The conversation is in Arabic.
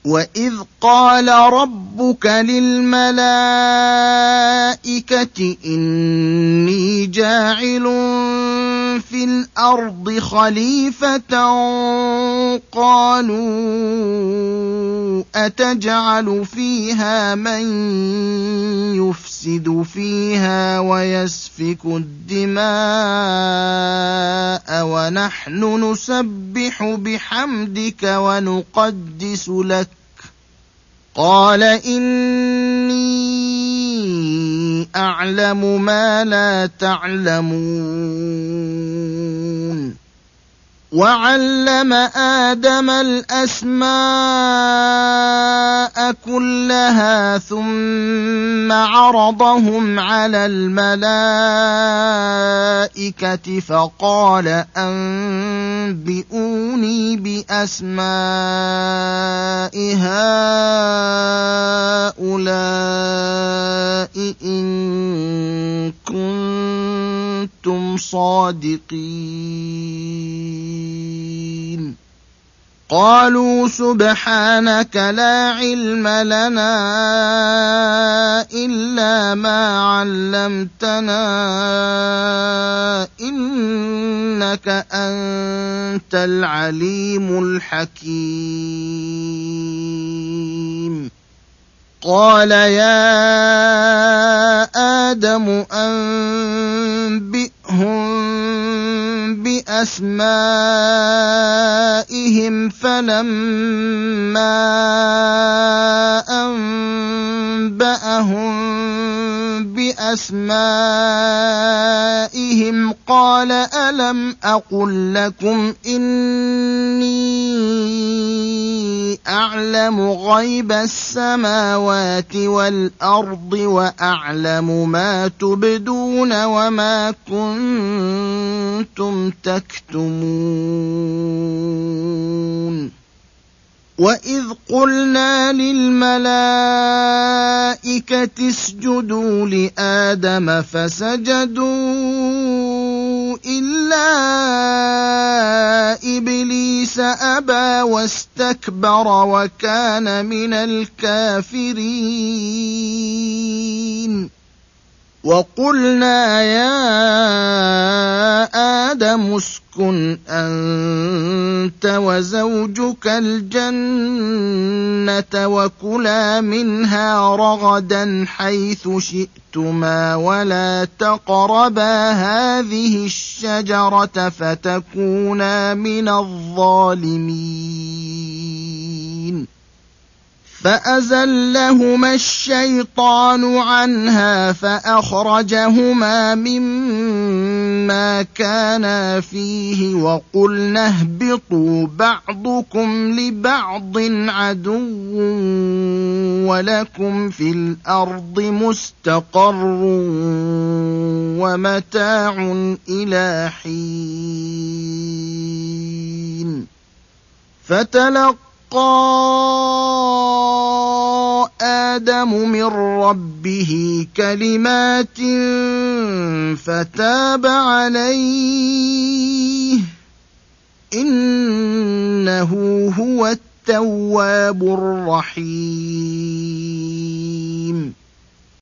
وَإِذْ قَالَ رَبُّكَ لِلْمَلَائِكَةِ إِنِّي جَاعِلٌ فِي الْأَرْضِ خَلِيفَةً قَالُوا أَتَجْعَلُ فِيهَا مَن يُفْسِدُ فِيهَا وَيَسْفِكُ الدِّمَاءَ وَنَحْنُ نُسَبِّحُ بِحَمْدِكَ وَنُقَدِّسُ لَكَ قَالَ إِنِّي أَعْلَمُ مَا لَا تَعْلَمُونَ وَعَلَّمَ آدَمَ الْأَسْمَاءَ كُلَّهَا ثُمَّ عَرَضَهُمْ عَلَى الْمَلَائِكَةِ فَقَالَ أَنبِئُونِي بِأَسْمَاءِ هَٰؤُلَاءِ إِن كُنتُمْ صَادِقِينَ قَالُوا سُبْحَانَكَ لَا عِلْمَ لَنَا إِلَّا مَا عَلَّمْتَنَا إِنَّكَ أَنتَ الْعَلِيمُ الْحَكِيمُ قَالَ يَا آدَمُ أَنبِئْهُم بِأَسْمَائِهِمْ فَلَمَّا أَنبَأَهُم بِأَسْمَائِهِمْ قَالَ أَلَمْ أَقُل لَّكُمْ إِنِّي أَعْلَمُ غَيْبَ السَّمَاوَاتِ وَالْأَرْضِ وَأَعْلَمُ مَا تُبْدُونَ وَمَا كُنتُمْ تَكْتُمُونَ وَإِذْ قُلْنَا لِلْمَلَائِكَةِ اسْجُدُوا لِآدَمَ فَسَجَدُوا إِلَّا إِبْلِيسَ أَبَىٰ وَاسْتَكْبَرَ وَكَانَ مِنَ الْكَافِرِينَ وَقُلْنَا يَا آدَمُ اسْكُنْ أَنتَ وَزَوْجُكَ الْجَنَّةَ وَكُلَا مِنْهَا رَغَدًا حَيْثُ شِئْتُمَا وَلَا تَقْرَبَا هَٰذِهِ الشَّجَرَةَ فَتَكُونَا مِنَ الظَّالِمِينَ فَأَزَلَّهُمَا الشَّيْطَانُ عَنْهَا فَأَخْرَجَهُمَا مِمَّا كَانَا فِيهِ وَقُلْنَا اهْبِطُوا بَعْضُكُمْ لِبَعْضٍ عَدُوٌّ وَلَكُمْ فِي الْأَرْضِ مُسْتَقَرٌّ وَمَتَاعٌ إِلَىٰ حِينٍ فَتَلَقَّىٰ آدَمُ مِن رَّبِّهِ كَلِمَاتٍ فَتَابَ عَلَيْهِ إِنَّهُ هُوَ التَّوَّابُ الرَّحِيمُ